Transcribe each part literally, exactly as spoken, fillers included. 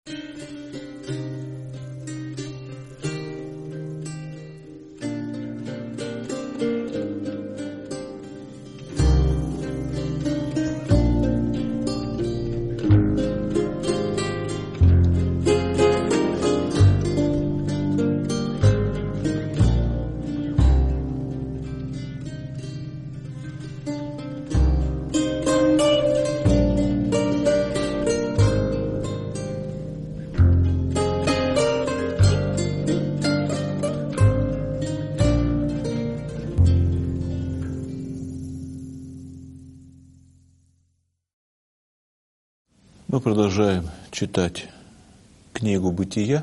Мы продолжаем читать книгу «Бытия»,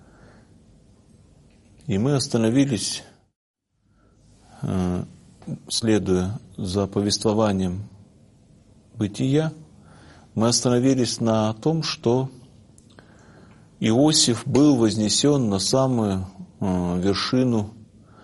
и мы остановились, следуя за повествованием «Бытия», мы остановились на том, что Иосиф был вознесен на самую вершину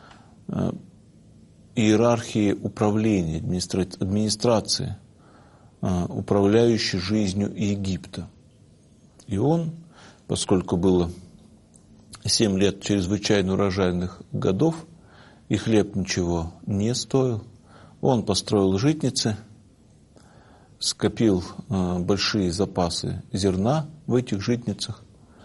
иерархии управления, администрации, управляющий жизнью Египта. И он, поскольку было семь лет чрезвычайно урожайных годов, и хлеб ничего не стоил, он построил житницы, скопил большие запасы зерна в этих житницах,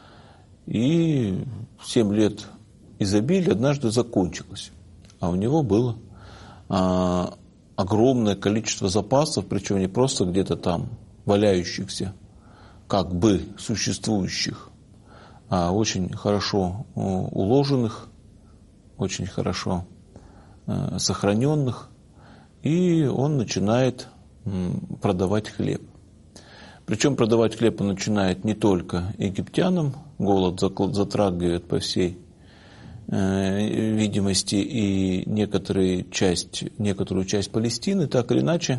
и семь лет изобилия однажды закончилось. А у него было огромное количество запасов, причем не просто где-то там валяющихся, как бы существующих, а очень хорошо уложенных, очень хорошо сохраненных, и он начинает продавать хлеб. Причем продавать хлеб он начинает не только египтянам, голод затрагивает по всей видимости и некоторые часть, некоторую часть Палестины, так или иначе,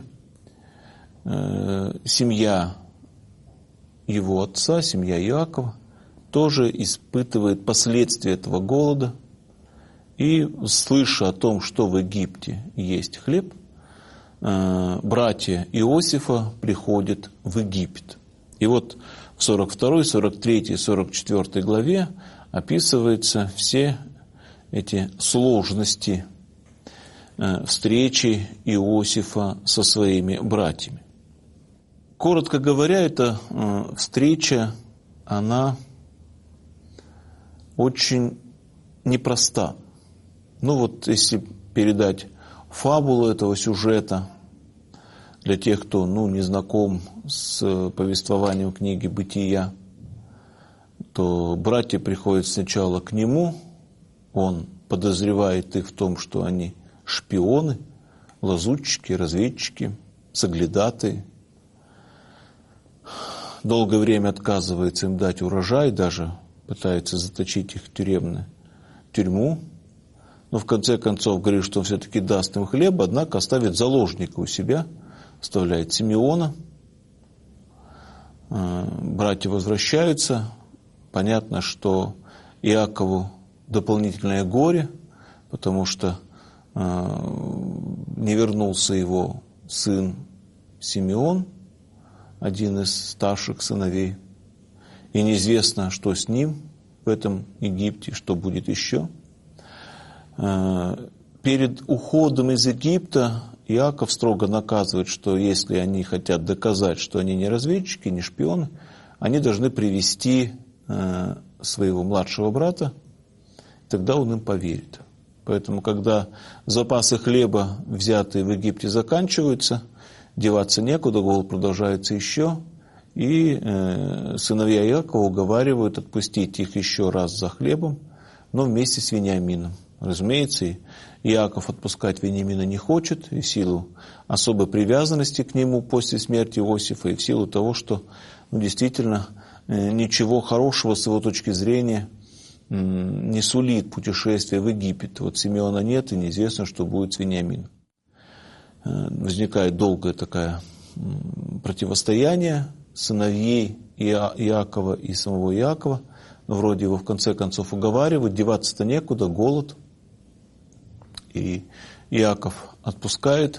семья его отца, семья Иакова, тоже испытывает последствия этого голода, и, слыша о том, что в Египте есть хлеб, братья Иосифа приходят в Египет. И вот в сорок второй, сорок третьей, сорок четвёртой главе описываются все эти сложности встречи Иосифа со своими братьями. Коротко говоря, эта встреча, она очень непроста. Ну вот, если передать фабулу этого сюжета для тех, кто ну, не знаком с повествованием книги «Бытия», то братья приходят сначала к нему, он подозревает их в том, что они шпионы, лазутчики, разведчики, соглядатые. Долгое время отказывается им дать урожай, даже пытается заточить их в тюремную тюрьму. Но в конце концов говорит, что он все-таки даст им хлеб, однако оставит заложника у себя, оставляет Симеона. Братья возвращаются. Понятно, что Иакову дополнительное горе, потому что не вернулся его сын Симеон, один из старших сыновей. И неизвестно, что с ним в этом Египте, что будет еще. Перед уходом из Египта Иаков строго наказывает, что если они хотят доказать, что они не разведчики, не шпионы, они должны привести своего младшего брата, тогда он им поверит. Поэтому, когда запасы хлеба, взятые в Египте, заканчиваются, деваться некуда, голод продолжается еще, и э, сыновья Иакова уговаривают отпустить их еще раз за хлебом, но вместе с Вениамином. Разумеется, Иаков отпускать Вениамина не хочет, и в силу особой привязанности к нему после смерти Иосифа, и в силу того, что ну, действительно э, ничего хорошего с его точки зрения э, не сулит путешествие в Египет. Вот Симеона нет, и неизвестно, что будет с Вениамином. Э, возникает долгое такое э, противостояние сыновей Иа- Иакова и самого Иакова. Вроде его в конце концов уговаривают, деваться-то некуда, голод. И Иаков отпускает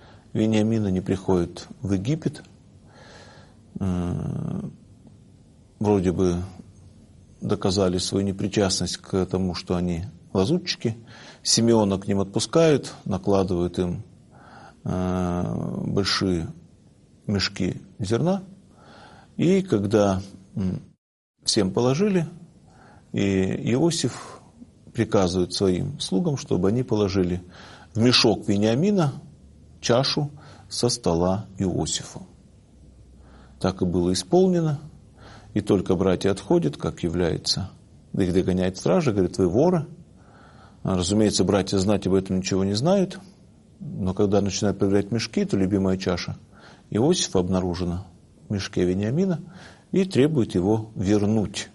Вениамина, не приходит в Египет. вроде бы доказали свою непричастность к тому, что они лазутчики. Симеона к ним отпускают, накладывают им э, большие мешки зерна. И когда всем положили, и Иосиф приказывает своим слугам, чтобы они положили в мешок Вениамина чашу со стола Иосифа. Так и было исполнено. И только братья отходят, как является, да их догоняет стража, говорит: вы воры. Разумеется, братья знать об этом ничего не знают, но когда начинают проверять мешки, то любимая чаша Иосифа обнаружена в мешке Вениамина и требует его вернуть.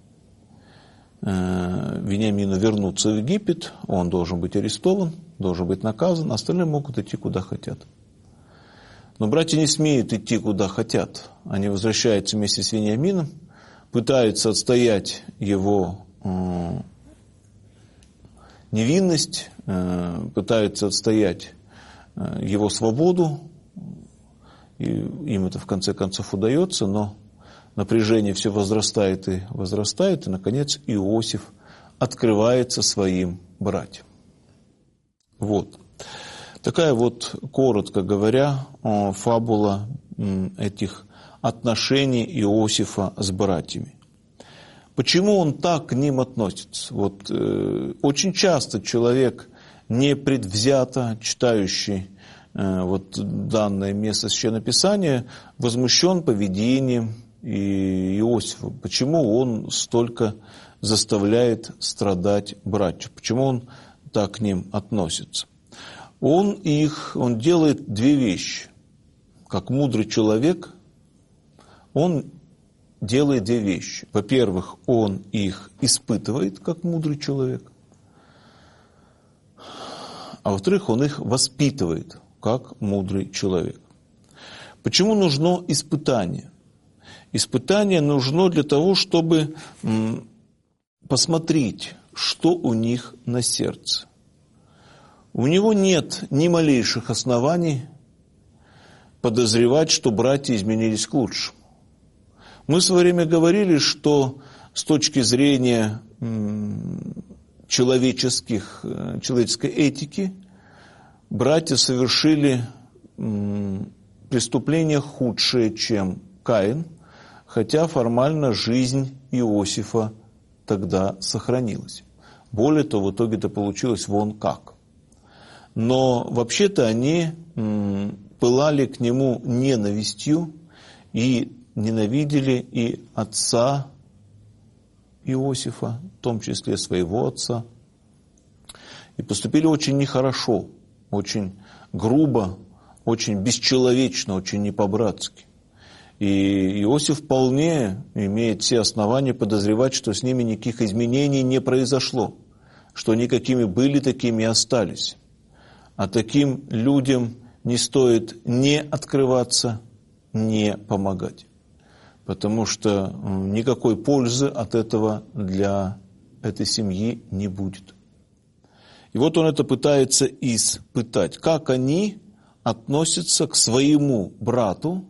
Вениамину вернуться в Египет, он должен быть арестован, должен быть наказан, остальные могут идти куда хотят. Но братья не смеют идти куда хотят. Они возвращаются вместе с Вениамином, пытаются отстоять его э, невинность, э, пытаются отстоять э, его свободу. И им это в конце концов удается, но напряжение все возрастает и возрастает, и, наконец, Иосиф открывается своим братьям. Вот. Такая вот, коротко говоря, фабула этих отношений Иосифа с братьями. Почему он так к ним относится? Вот, э, очень часто человек, непредвзято читающий э, вот, данное место Священного Писания, возмущен поведением и Иосифа. Почему он столько заставляет страдать братьев? Почему он так к ним относится? Он их, он делает две вещи. Как мудрый человек, он делает две вещи. Во-первых, он их испытывает, как мудрый человек. А во-вторых, он их воспитывает, как мудрый человек. Почему нужно испытание? Испытание нужно для того, чтобы посмотреть, что у них на сердце. У него нет ни малейших оснований подозревать, что братья изменились к лучшему. Мы в свое время говорили, что с точки зрения человеческих, человеческой этики братья совершили преступление худшее, чем Каин, хотя формально жизнь Иосифа тогда сохранилась. Более того, в итоге это получилось вон как. Но вообще-то они пылали к нему ненавистью и ненавидели и отца Иосифа, в том числе своего отца, и поступили очень нехорошо, очень грубо, очень бесчеловечно, очень не по-братски. И Иосиф вполне имеет все основания подозревать, что с ними никаких изменений не произошло, что они какими были, такими и остались. А таким людям не стоит не открываться, не помогать. Потому что никакой пользы от этого для этой семьи не будет. И вот он это пытается испытать. Как они относятся к своему брату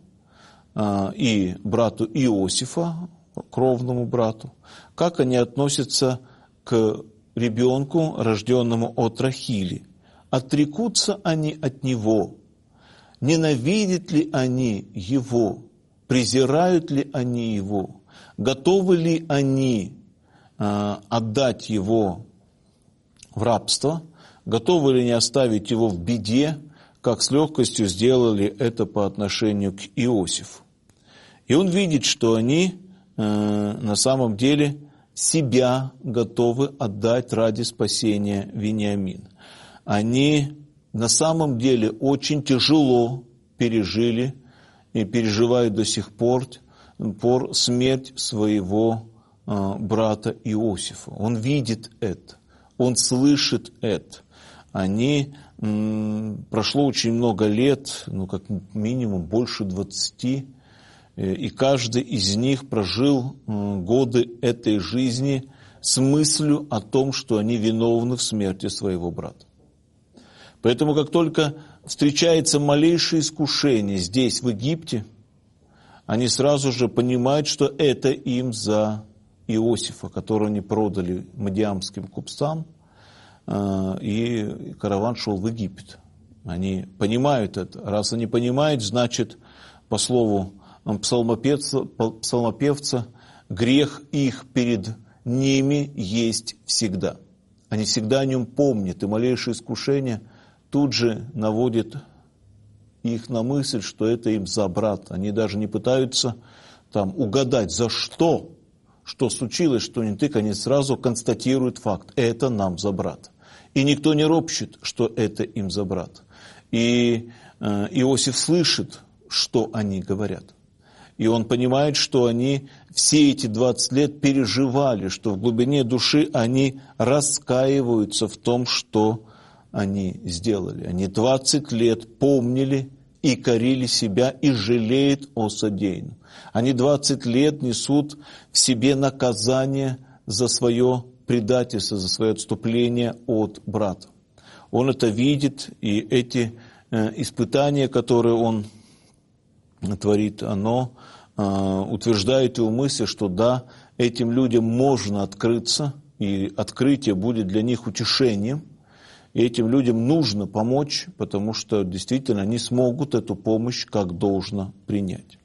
и брату Иосифа, кровному брату, как они относятся к ребенку, рожденному от Рахили. Отрекутся они от него? Ненавидят ли они его? Презирают ли они его? Готовы ли они э, отдать его в рабство? Готовы ли они оставить его в беде, как с легкостью сделали это по отношению к Иосифу? И он видит, что они э, на самом деле себя готовы отдать ради спасения Вениамина. Они на самом деле очень тяжело пережили и переживают до сих пор, пор смерть своего э, брата Иосифа. Он видит это, он слышит это. Они, м, прошло очень много лет, ну как минимум больше двадцати, э, и каждый из них прожил э, годы этой жизни с мыслью о том, что они виновны в смерти своего брата. Поэтому, как только встречается малейшее искушение здесь, в Египте, они сразу же понимают, что это им за Иосифа, которого они продали мадиамским купцам, и караван шел в Египет. Они понимают это. Раз они понимают, значит, по слову псалмопевца, псалмопевца, грех их перед ними есть всегда. Они всегда о нем помнят, и малейшее искушение тут же наводит их на мысль, что это им за брат. Они даже не пытаются там угадать, за что, что случилось, что не тык, они сразу констатируют факт. Это нам за брат. И никто не ропщет, что это им за брат. И э, Иосиф слышит, что они говорят. И он понимает, что они все эти двадцать лет переживали, что в глубине души они раскаиваются в том, что они сделали. Они двадцать лет помнили и корили себя, и жалеют о содеянном. Они двадцать лет несут в себе наказание за свое предательство, за свое отступление от брата. Он это видит, и эти э, испытания, которые он творит, оно э, утверждает его мысль, что да, этим людям можно открыться, и открытие будет для них утешением, и этим людям нужно помочь, потому что действительно они смогут эту помощь как должно принять.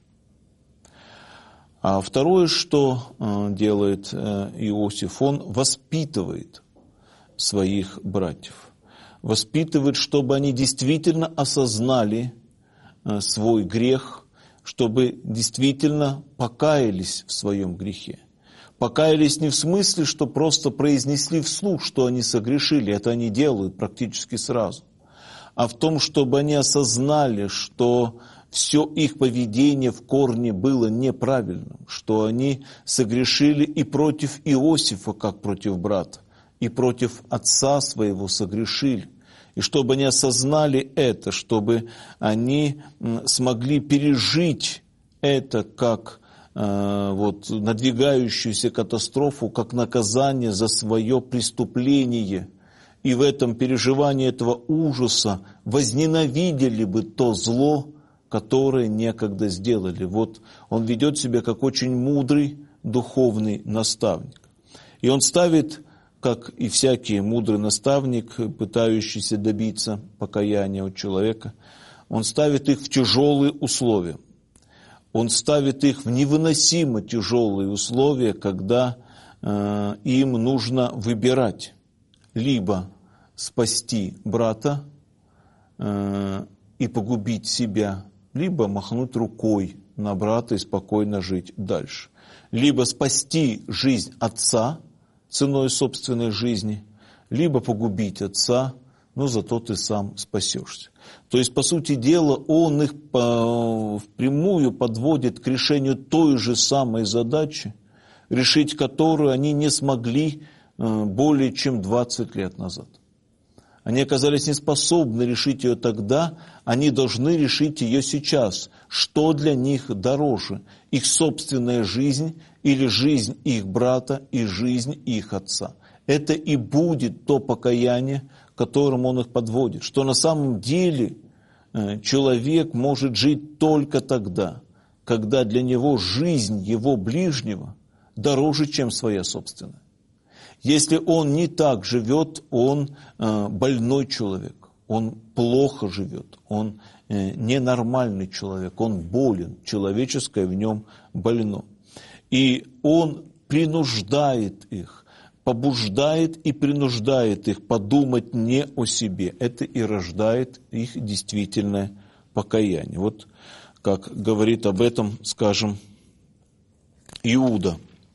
А второе, что э, делает э, Иосиф, он воспитывает своих братьев. Воспитывает, чтобы они действительно осознали э, свой грех, чтобы действительно покаялись в своем грехе. Покаялись не в смысле, что просто произнесли вслух, что они согрешили, это они делают практически сразу, а в том, чтобы они осознали, что все их поведение в корне было неправильным, что они согрешили и против Иосифа, как против брата, и против отца своего согрешили. И чтобы они осознали это, чтобы они смогли пережить это как э, вот, надвигающуюся катастрофу, как наказание за свое преступление. И в этом переживании этого ужаса возненавидели бы то зло, которые некогда сделали. Вот он ведет себя как очень мудрый духовный наставник. И он ставит, как и всякий мудрый наставник, пытающийся добиться покаяния от человека, он ставит их в тяжелые условия. Он ставит их в невыносимо тяжелые условия, когда э, им нужно выбирать либо спасти брата э, и погубить себя, либо махнуть рукой на брата и спокойно жить дальше. Либо спасти жизнь отца ценой собственной жизни, либо погубить отца, но зато ты сам спасешься. То есть, по сути дела, он их впрямую подводит к решению той же самой задачи, решить которую они не смогли более чем двадцать лет назад. Они оказались неспособны решить ее тогда, они должны решить ее сейчас. Что для них дороже? Их собственная жизнь или жизнь их брата и жизнь их отца? Это и будет то покаяние, к которому он их подводит. Что на самом деле человек может жить только тогда, когда для него жизнь его ближнего дороже, чем своя собственная. Если он не так живет, он э, больной человек, он плохо живет, он э, ненормальный человек, он болен, человеческое в нем больно. И он принуждает их, побуждает и принуждает их подумать не о себе. Это и рождает их действительное покаяние. Вот как говорит об этом, скажем, Иуда,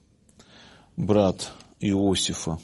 брат Иосифа.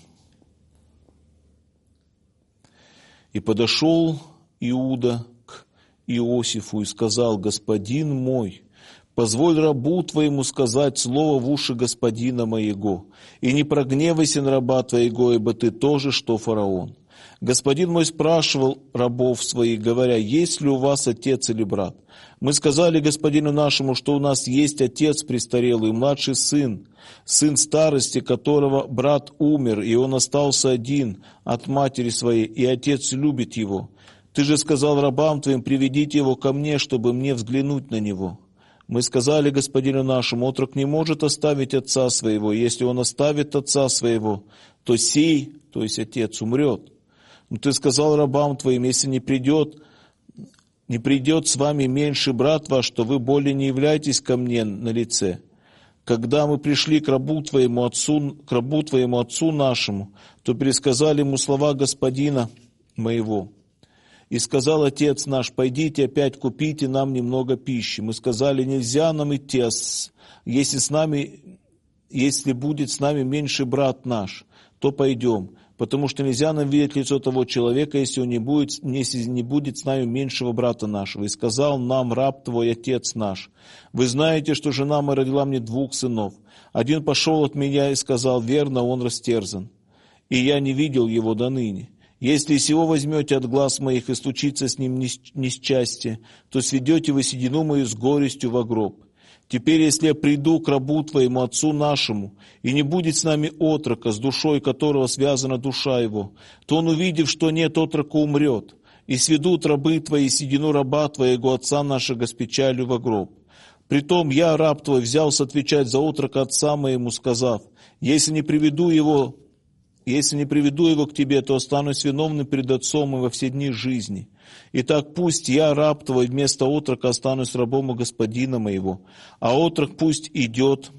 И подошел Иуда к Иосифу и сказал: «Господин мой, позволь рабу твоему сказать слово в уши господина моего, и не прогневайся на раба твоего, ибо ты тоже, что фараон. Господин мой спрашивал рабов своих, говоря: есть ли у вас отец или брат? Мы сказали господину нашему, что у нас есть отец престарелый, младший сын, сын старости, которого брат умер, и он остался один от матери своей, и отец любит его. Ты же сказал рабам твоим: приведите его ко мне, чтобы мне взглянуть на него. Мы сказали господину нашему: отрок не может оставить отца своего. Если он оставит отца своего, то сей, то есть отец, умрет. Но ты сказал рабам твоим: если не придет, не придет с вами меньший брат ваш, то вы более не являетесь ко мне на лице. Когда мы пришли к рабу твоему отцу, к рабу твоему отцу нашему, то пересказали ему слова господина моего. И сказал отец наш: пойдите опять купите нам немного пищи. Мы сказали: нельзя нам идти, если с нами, если будет с нами меньший брат наш, то пойдем. Потому что нельзя нам видеть лицо того человека, если он не будет, если не будет с нами меньшего брата нашего. И сказал нам раб твой, отец наш: вы знаете, что жена моя родила мне двух сынов. Один пошел от меня и сказал: верно, он растерзан, и я не видел его до ныне. Если сего возьмете от глаз моих и случится с ним несчастье, то сведете вы седину мою с горестью во гроб. Теперь, если я приду к рабу твоему, отцу нашему, и не будет с нами отрока, с душой которого связана душа его, то он, увидев, что нет отрока, умрет, и сведут рабы твои седину раба твоего, отца нашего, с печалью во гроб. Притом я, раб твой, взялся отвечать за отрока отца моему, сказав: если не приведу его, если не приведу его к тебе, то останусь виновным перед отцом и во все дни жизни. Итак, пусть я, раб твой, вместо отрока останусь рабом у господина моего, а отрок пусть идет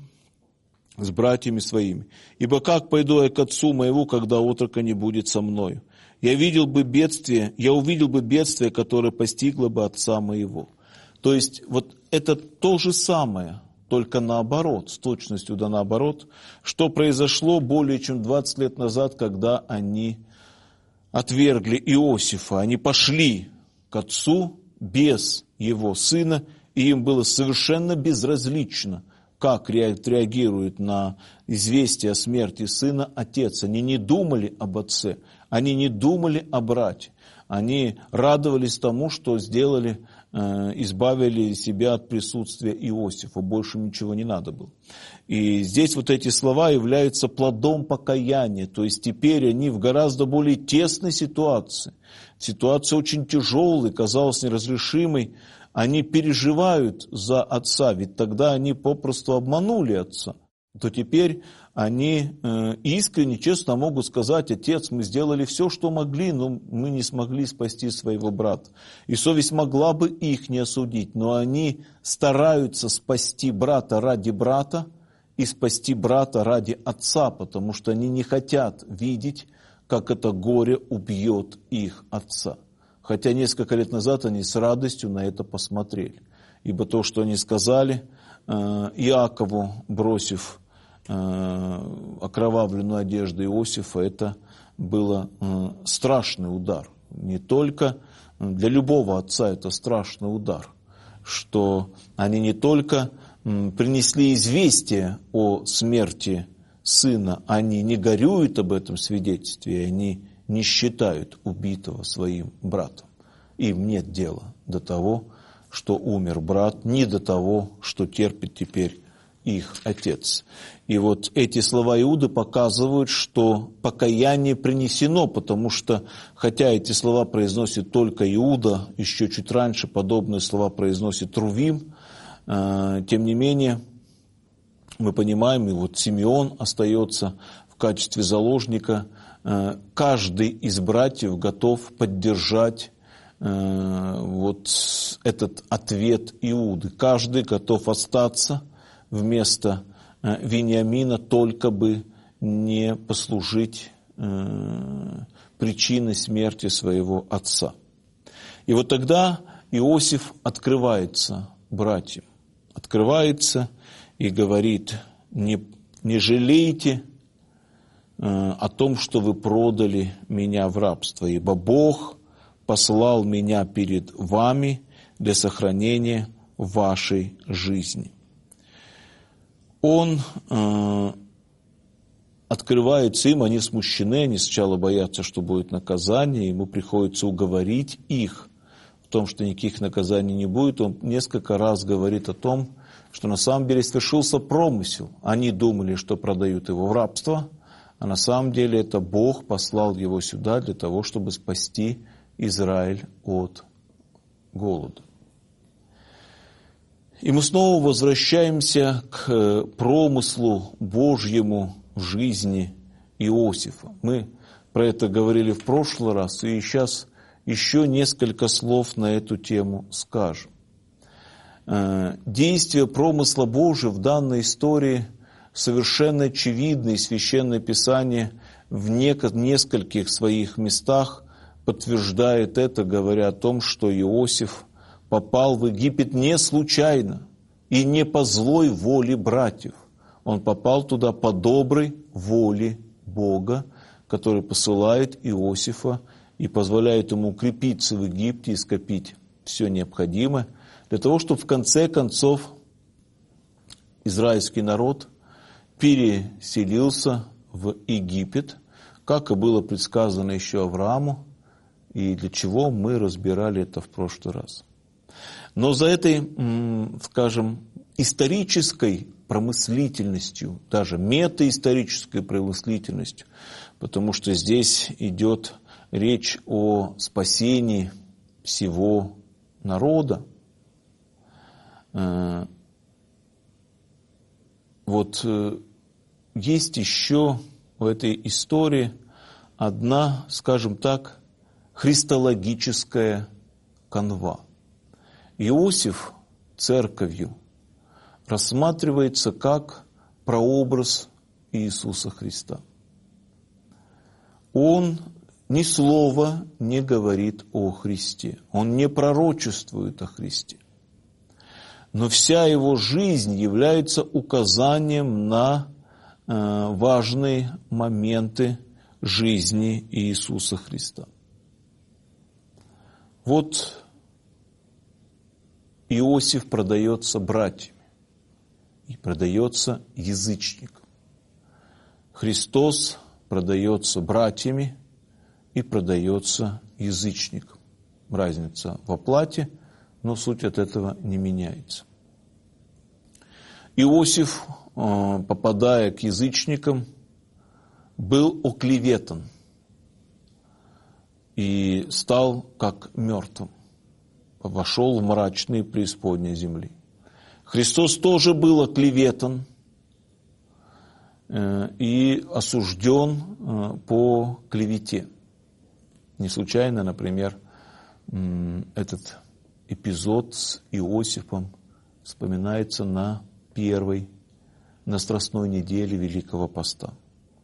с братьями своими. Ибо как пойду я к отцу моему, когда отрока не будет со мною? Я видел бы бедствие, я увидел бы бедствие, которое постигло бы отца моего. То есть вот это то же самое, только наоборот, с точностью да наоборот, что произошло более чем двадцать лет назад, когда они отвергли Иосифа. Они пошли к отцу без его сына, и им было совершенно безразлично, как реагирует на известие о смерти сына отец. Они не думали об отце, они не думали о брате. Они радовались тому, что сделали, избавили себя от присутствия Иосифа. Больше ничего не надо было. И здесь вот эти слова являются плодом покаяния. То есть теперь они в гораздо более тесной ситуации. Ситуация очень тяжелая, казалось неразрешимой. Они переживают за отца, ведь тогда они попросту обманули отца. То теперь они искренне, честно могут сказать: отец, мы сделали все, что могли, но мы не смогли спасти своего брата. И совесть могла бы их не осудить, но они стараются спасти брата ради брата и спасти брата ради отца, потому что они не хотят видеть, как это горе убьет их отца. Хотя несколько лет назад они с радостью на это посмотрели. Ибо то, что они сказали Иакову, бросив окровавленную одежду Иосифа, это был страшный удар. Не только для любого отца это страшный удар, что они не только принесли известие о смерти сына, они не горюют об этом свидетельстве, они не считают убитого своим братом. Им нет дела до того, что умер брат, ни до того, что терпит теперь их отец. И вот эти слова Иуды показывают, что покаяние принесено, потому что, хотя эти слова произносит только Иуда, еще чуть раньше подобные слова произносит Рувим, тем не менее, мы понимаем, и вот Симеон остается в качестве заложника, каждый из братьев готов поддержать вот этот ответ Иуды. Каждый готов остаться вместо Вениамина, только бы не послужить причиной смерти своего отца. И вот тогда Иосиф открывается братьям, открывается и говорит: не, не жалейте о том, что вы продали меня в рабство, ибо Бог послал меня перед вами для сохранения вашей жизни. Он э, открывается им, они смущены, они сначала боятся, что будет наказание, ему приходится уговорить их в том, что никаких наказаний не будет. Он несколько раз говорит о том, что на самом деле свершился промысел. Они думали, что продают его в рабство, а на самом деле это Бог послал его сюда для того, чтобы спасти Израиль от голода. И мы снова возвращаемся к промыслу Божьему в жизни Иосифа. Мы про это говорили в прошлый раз, и сейчас еще несколько слов на эту тему скажем. Действие промысла Божия в данной истории совершенно очевидно, и Священное Писание в нескольких своих местах подтверждает это, говоря о том, что Иосиф попал в Египет не случайно и не по злой воле братьев. Он попал туда по доброй воле Бога, который посылает Иосифа и позволяет ему укрепиться в Египте и скопить все необходимое, для того, чтобы в конце концов израильский народ переселился в Египет, как и было предсказано еще Аврааму, и для чего мы разбирали это в прошлый раз. Но за этой, скажем, исторической промыслительностью, даже метаисторической промыслительностью, потому что здесь идет речь о спасении всего народа. Вот есть еще в этой истории одна, скажем так, христологическая канва. Иосиф церковью рассматривается как прообраз Иисуса Христа. Он ни слова не говорит о Христе, он не пророчествует о Христе. Но вся его жизнь является указанием на э, важные моменты жизни Иисуса Христа. Вот Иосиф продается братьями и продается язычникам. Христос продается братьями и продается язычникам. Разница в оплате, но суть от этого не меняется. Иосиф, попадая к язычникам, был оклеветан и стал как мертвым, вошел в мрачные преисподние земли. Христос тоже был оклеветан и осужден по клевете. Не случайно, например, этот эпизод с Иосифом вспоминается на первой, на Страстной неделе Великого Поста.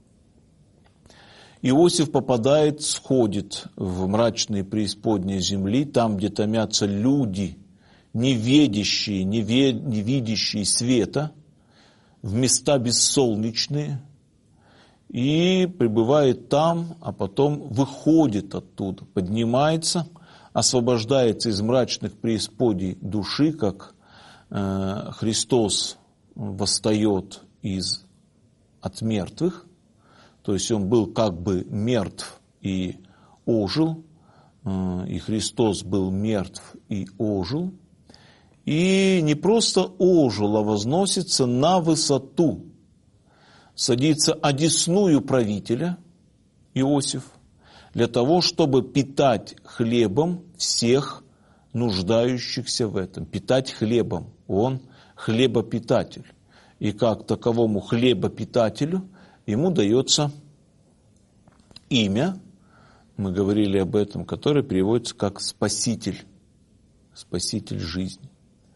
Иосиф попадает, сходит в мрачные преисподние земли, там, где томятся люди, неведящие, неве, невидящие света, в места бессолнечные, и пребывает там, а потом выходит оттуда, поднимается, освобождается из мрачных преисподий души, как э, Христос восстает из, от мертвых, то есть он был как бы мертв и ожил, э, и Христос был мертв и ожил, и не просто ожил, а возносится на высоту, садится одесную правителя, Иосиф, для того, чтобы питать хлебом всех нуждающихся в этом. Питать хлебом. Он хлебопитатель. И как таковому хлебопитателю ему дается имя, мы говорили об этом, которое переводится как спаситель. Спаситель жизни.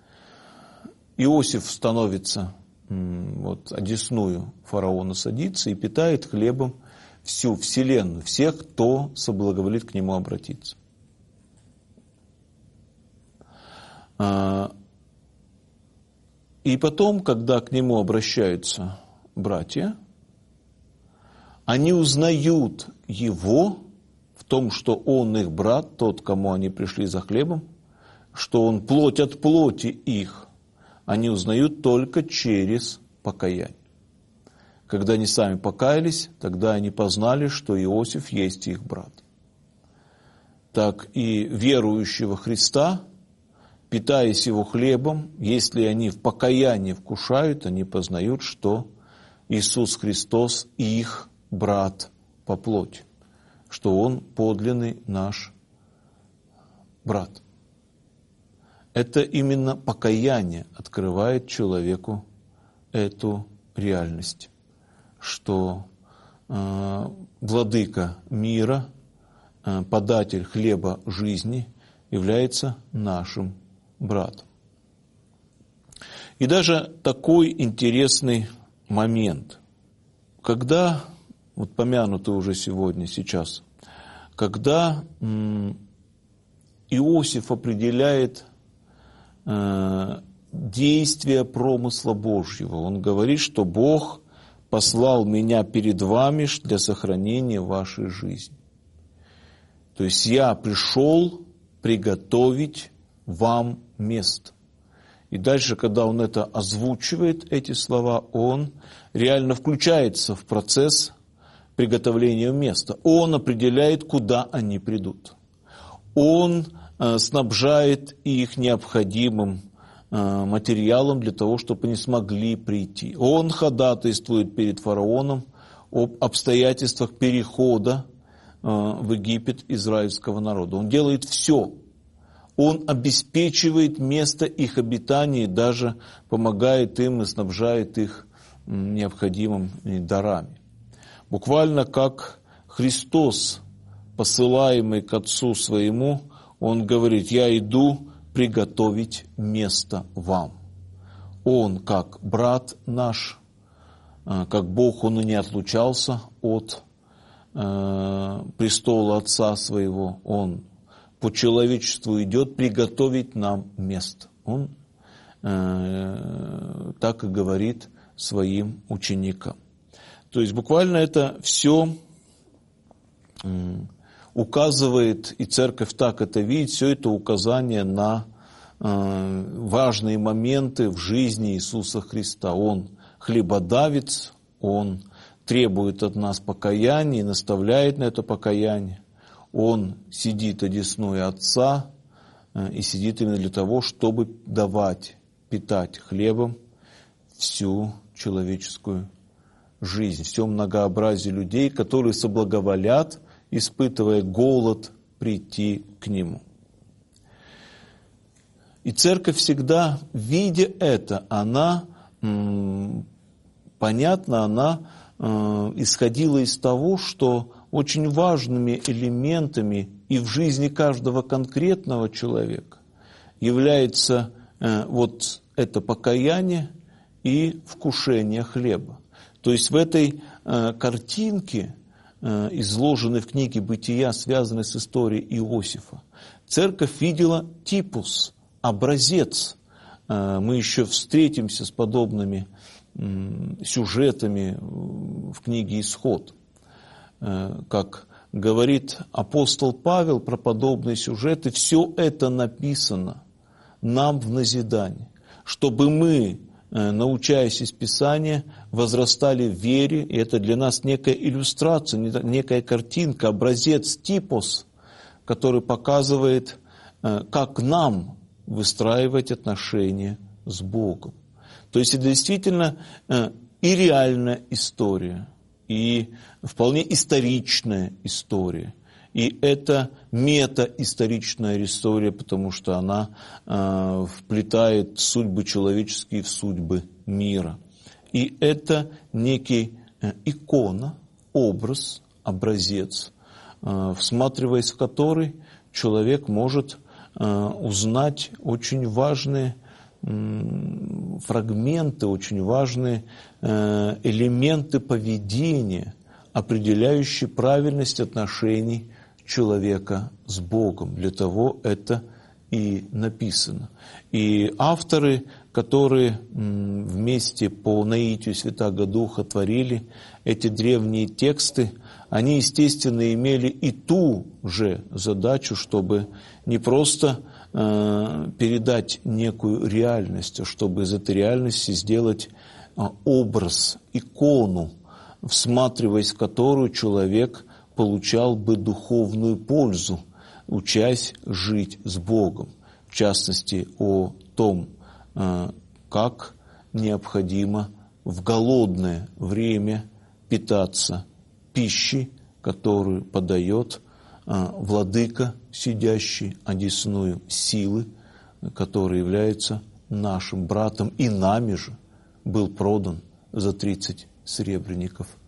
Иосиф становится, вот, одесную фараона садится и питает хлебом всю вселенную, всех, кто соблаговолит к нему обратиться. И потом, когда к нему обращаются братья, они узнают его в том, что он их брат, тот, кому они пришли за хлебом, что он плоть от плоти их, они узнают только через покаяние. Когда они сами покаялись, тогда они познали, что Иосиф есть их брат. Так и верующего Христа, питаясь его хлебом, если они в покаянии вкушают, они познают, что Иисус Христос их брат по плоти, что Он подлинный наш брат. это именно покаяние открывает человеку эту реальность, что э, владыка мира, э, податель хлеба жизни является нашим братом. И даже такой интересный момент, когда, вот помянутый уже сегодня, сейчас, когда м, Иосиф определяет э, действие промысла Божьего, он говорит, что Бог послал меня перед вами для сохранения вашей жизни. То есть я пришел приготовить вам место. И дальше, когда он это озвучивает, эти слова, он реально включается в процесс приготовления места. Он определяет, куда они придут. Он э, снабжает их необходимым э, материалом для того, чтобы они смогли прийти. Он ходатайствует перед фараоном об обстоятельствах перехода э, в Египет израильского народа. Он делает все. Он обеспечивает место их обитания и даже помогает им и снабжает их необходимыми дарами. Буквально как Христос, посылаемый к Отцу Своему, Он говорит: «Я иду приготовить место вам». Он, как брат наш, как Бог, Он и не отлучался от э, престола Отца Своего. Он по человечеству идет приготовить нам место. Он э, так и говорит своим ученикам. То есть буквально это все э, указывает, и церковь так это видит, все это указание на э, важные моменты в жизни Иисуса Христа. Он хлебодавец, Он требует от нас покаяния и наставляет на это покаяние. Он сидит одесную Отца и сидит именно для того, чтобы давать, питать хлебом всю человеческую жизнь, все многообразие людей, которые соблаговолят, испытывая голод, прийти к Нему. И церковь всегда, видя это, она, понятно, она исходила из того, что очень важными элементами и в жизни каждого конкретного человека является э, вот это покаяние и вкушение хлеба. То есть в этой э, картинке, э, изложенной в книге «Бытия», связанной с историей Иосифа, церковь видела типус, образец. Э, мы еще встретимся с подобными э, сюжетами в книге «Исход». Как говорит апостол Павел про подобные сюжеты, все это написано нам в назидание, чтобы мы, научаясь из Писания, возрастали в вере, и это для нас некая иллюстрация, некая картинка, образец, типос, который показывает, как нам выстраивать отношения с Богом. То есть это действительно и реальная история, и вполне историчная история. И это мета-историчная история, потому что она э, вплетает судьбы человеческие в судьбы мира. И это некий э, икона, образ, образец, э, всматриваясь в который человек может э, узнать очень важные фрагменты, очень важные элементы поведения, определяющие правильность отношений человека с Богом. Для того это и написано. И авторы, которые вместе по наитию Святаго Духа творили эти древние тексты, они, естественно, имели и ту же задачу, чтобы не просто э, передать некую реальность, а чтобы из этой реальности сделать э, образ, икону, всматриваясь в которую человек получал бы духовную пользу, учась жить с Богом. В частности, о том, э, как необходимо в голодное время питаться пищей, которую подает э, владыка, сидящий одесную силы, который является нашим братом и нами же был продан за тридцать серебряников